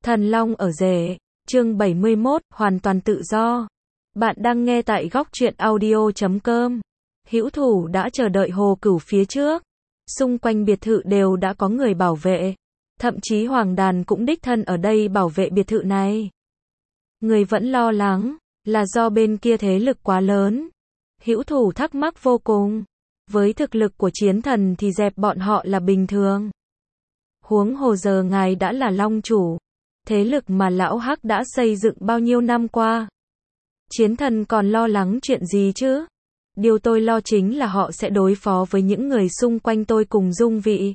Thần Long ở rể, chương 71, hoàn toàn tự do. Bạn đang nghe tại góc truyện audio.com. Hữu Thủ đã chờ đợi Hồ Cửu phía trước. Xung quanh biệt thự đều đã có người bảo vệ. Thậm chí Hoàng Đàn cũng đích thân ở đây bảo vệ biệt thự này. Người vẫn lo lắng, là do bên kia thế lực quá lớn. Hữu Thủ thắc mắc vô cùng. Với thực lực của chiến thần thì dẹp bọn họ là bình thường. Huống hồ giờ ngài đã là Long chủ. Thế lực mà lão Hắc đã xây dựng bao nhiêu năm qua. Chiến thần còn lo lắng chuyện gì chứ? Điều tôi lo chính là họ sẽ đối phó với những người xung quanh tôi cùng Dung Vị.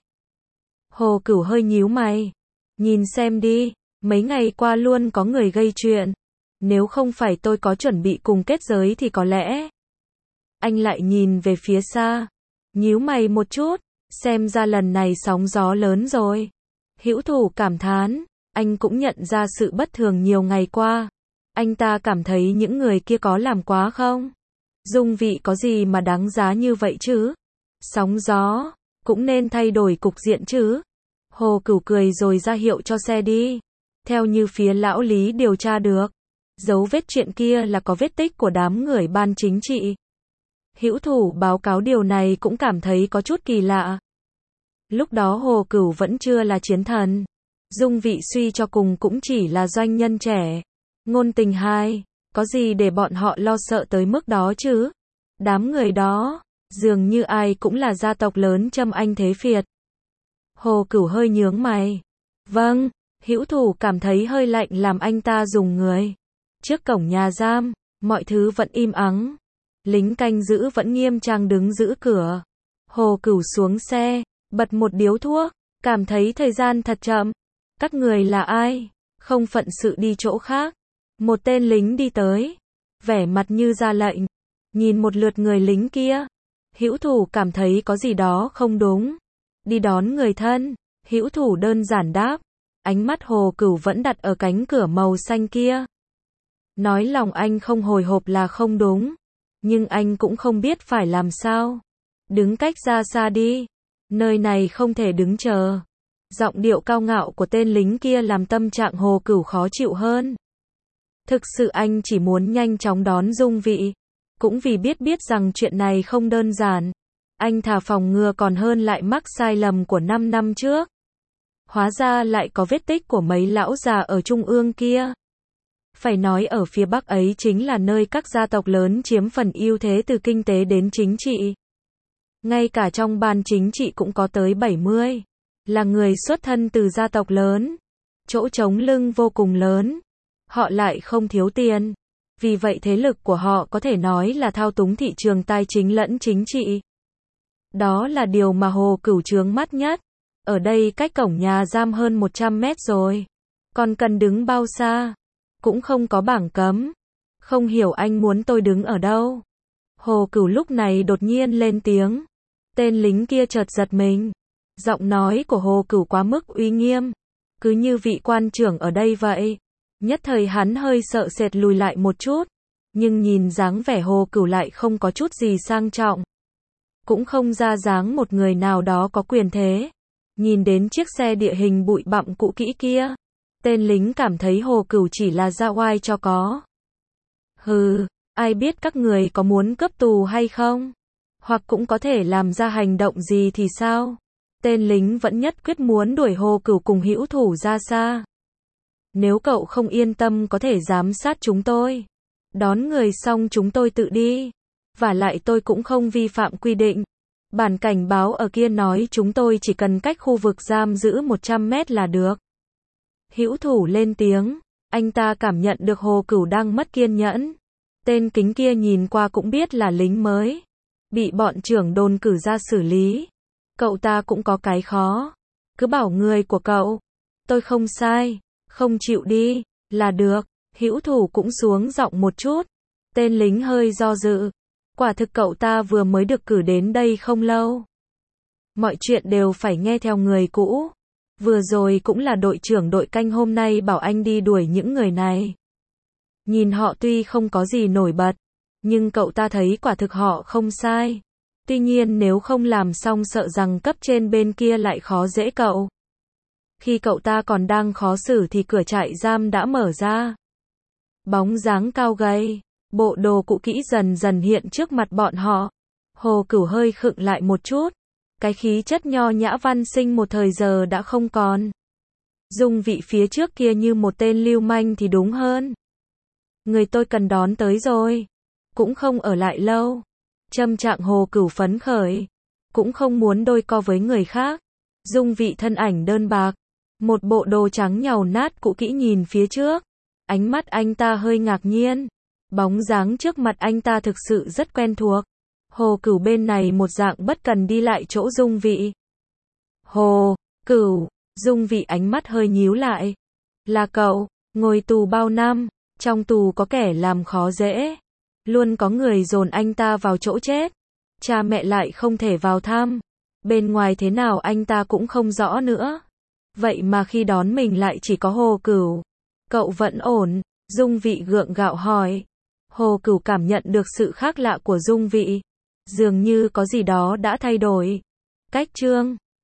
Hồ Cửu hơi nhíu mày. Nhìn xem đi, mấy ngày qua luôn có người gây chuyện. Nếu không phải tôi có chuẩn bị cùng kết giới thì có lẽ. Anh lại nhìn về phía xa. Nhíu mày một chút, xem ra lần này sóng gió lớn rồi. Hữu Thủ cảm thán. Anh cũng nhận ra sự bất thường nhiều ngày qua. Anh ta cảm thấy những người kia có làm quá không? Dung Vị có gì mà đáng giá như vậy chứ? Sóng gió, cũng nên thay đổi cục diện chứ? Hồ Cửu cười rồi ra hiệu cho xe đi. Theo như phía lão Lý điều tra được, dấu vết chuyện kia là có vết tích của đám người ban chính trị. Hữu Thủ báo cáo điều này cũng cảm thấy có chút kỳ lạ. Lúc đó Hồ Cửu vẫn chưa là chiến thần. Dung Vị suy cho cùng cũng chỉ là doanh nhân trẻ. Ngôn Tình hai, có gì để bọn họ lo sợ tới mức đó chứ? Đám người đó, dường như ai cũng là gia tộc lớn Trâm Anh thế phiệt. Hồ Cửu hơi nhướng mày. Vâng, Hữu Thủ cảm thấy hơi lạnh làm anh ta dùng người. Trước cổng nhà giam, mọi thứ vẫn im ắng. Lính canh giữ vẫn nghiêm trang đứng giữ cửa. Hồ Cửu xuống xe, bật một điếu thuốc, cảm thấy thời gian thật chậm. Các người là ai? Không phận sự đi chỗ khác. Một tên lính đi tới, vẻ mặt như ra lệnh. Nhìn một lượt người lính kia, Hữu Thủ cảm thấy có gì đó không đúng. Đi đón người thân, Hữu Thủ đơn giản đáp. Ánh mắt Hồ Cửu vẫn đặt ở cánh cửa màu xanh kia. Nói lòng anh không hồi hộp là không đúng, nhưng anh cũng không biết phải làm sao. Đứng cách ra xa đi, nơi này không thể đứng chờ. Giọng điệu cao ngạo của tên lính kia làm tâm trạng Hồ Cửu khó chịu hơn. Thực sự anh chỉ muốn nhanh chóng đón Dung Vị. Cũng vì biết rằng chuyện này không đơn giản. Anh thà phòng ngừa còn hơn lại mắc sai lầm của 5 năm trước. Hóa ra lại có vết tích của mấy lão già ở trung ương kia. Phải nói ở phía Bắc ấy chính là nơi các gia tộc lớn chiếm phần ưu thế từ kinh tế đến chính trị. Ngay cả trong ban chính trị cũng có tới 70. Là người xuất thân từ gia tộc lớn. Chỗ trống lưng vô cùng lớn. Họ lại không thiếu tiền. Vì vậy thế lực của họ có thể nói là thao túng thị trường tài chính lẫn chính trị. Đó là điều mà Hồ Cửu chướng mắt nhất. Ở đây cách cổng nhà giam hơn 100 mét rồi. Còn cần đứng bao xa? Cũng không có bảng cấm. Không hiểu anh muốn tôi đứng ở đâu? Hồ Cửu lúc này đột nhiên lên tiếng. Tên lính kia chợt giật mình. Giọng nói của Hồ Cửu quá mức uy nghiêm. Cứ như vị quan trưởng ở đây vậy. Nhất thời hắn hơi sợ sệt lùi lại một chút. Nhưng nhìn dáng vẻ Hồ Cửu lại không có chút gì sang trọng. Cũng không ra dáng một người nào đó có quyền thế. Nhìn đến chiếc xe địa hình bụi bặm cũ kỹ kia. Tên lính cảm thấy Hồ Cửu chỉ là ra oai cho có. Hừ, ai biết các người có muốn cướp tù hay không? Hoặc cũng có thể làm ra hành động gì thì sao? Tên lính vẫn nhất quyết muốn đuổi Hồ Cửu cùng Hữu Thủ ra xa. Nếu cậu không yên tâm có thể giám sát chúng tôi. Đón người xong chúng tôi tự đi. Vả lại tôi cũng không vi phạm quy định. Bản cảnh báo ở kia nói chúng tôi chỉ cần cách khu vực giam giữ 100 mét là được. Hữu Thủ lên tiếng. Anh ta cảm nhận được Hồ Cửu đang mất kiên nhẫn. Tên kính kia nhìn qua cũng biết là lính mới. Bị bọn trưởng đồn cử ra xử lý. Cậu ta cũng có cái khó. Cứ bảo người của cậu. Tôi không sai. Không chịu đi. Là được. Hữu Thủ cũng xuống giọng một chút. Tên lính hơi do dự. Quả thực cậu ta vừa mới được cử đến đây không lâu. Mọi chuyện đều phải nghe theo người cũ. Vừa rồi cũng là đội trưởng đội canh hôm nay bảo anh đi đuổi những người này. Nhìn họ tuy không có gì nổi bật. Nhưng cậu ta thấy quả thực họ không sai. Tuy nhiên nếu không làm xong sợ rằng cấp trên bên kia lại khó dễ cậu. Khi cậu ta còn đang khó xử thì cửa trại giam đã mở ra. Bóng dáng cao gầy, bộ đồ cũ kỹ dần dần hiện trước mặt bọn họ. Hồ Cửu hơi khựng lại một chút. Cái khí chất nho nhã văn sinh một thời giờ đã không còn. Dung Vị phía trước kia như một tên lưu manh thì đúng hơn. Người tôi cần đón tới rồi. Cũng không ở lại lâu. Tâm trạng Hồ Cửu phấn khởi. Cũng không muốn đôi co với người khác. Dung Vị thân ảnh đơn bạc. Một bộ đồ trắng nhàu nát cũ kỹ nhìn phía trước. Ánh mắt anh ta hơi ngạc nhiên. Bóng dáng trước mặt anh ta thực sự rất quen thuộc. Hồ Cửu bên này một dạng bất cần đi lại chỗ Dung Vị. Hồ Cửu, Dung Vị ánh mắt hơi nhíu lại. Là cậu, ngồi tù bao năm, trong tù có kẻ làm khó dễ. Luôn có người dồn anh ta vào chỗ chết. Cha mẹ lại không thể vào thăm. Bên ngoài thế nào anh ta cũng không rõ nữa. Vậy mà khi đón mình lại chỉ có Hồ Cửu. Cậu vẫn ổn, Dung Vị gượng gạo hỏi. Hồ Cửu cảm nhận được sự khác lạ của Dung Vị. Dường như có gì đó đã thay đổi. Cách chương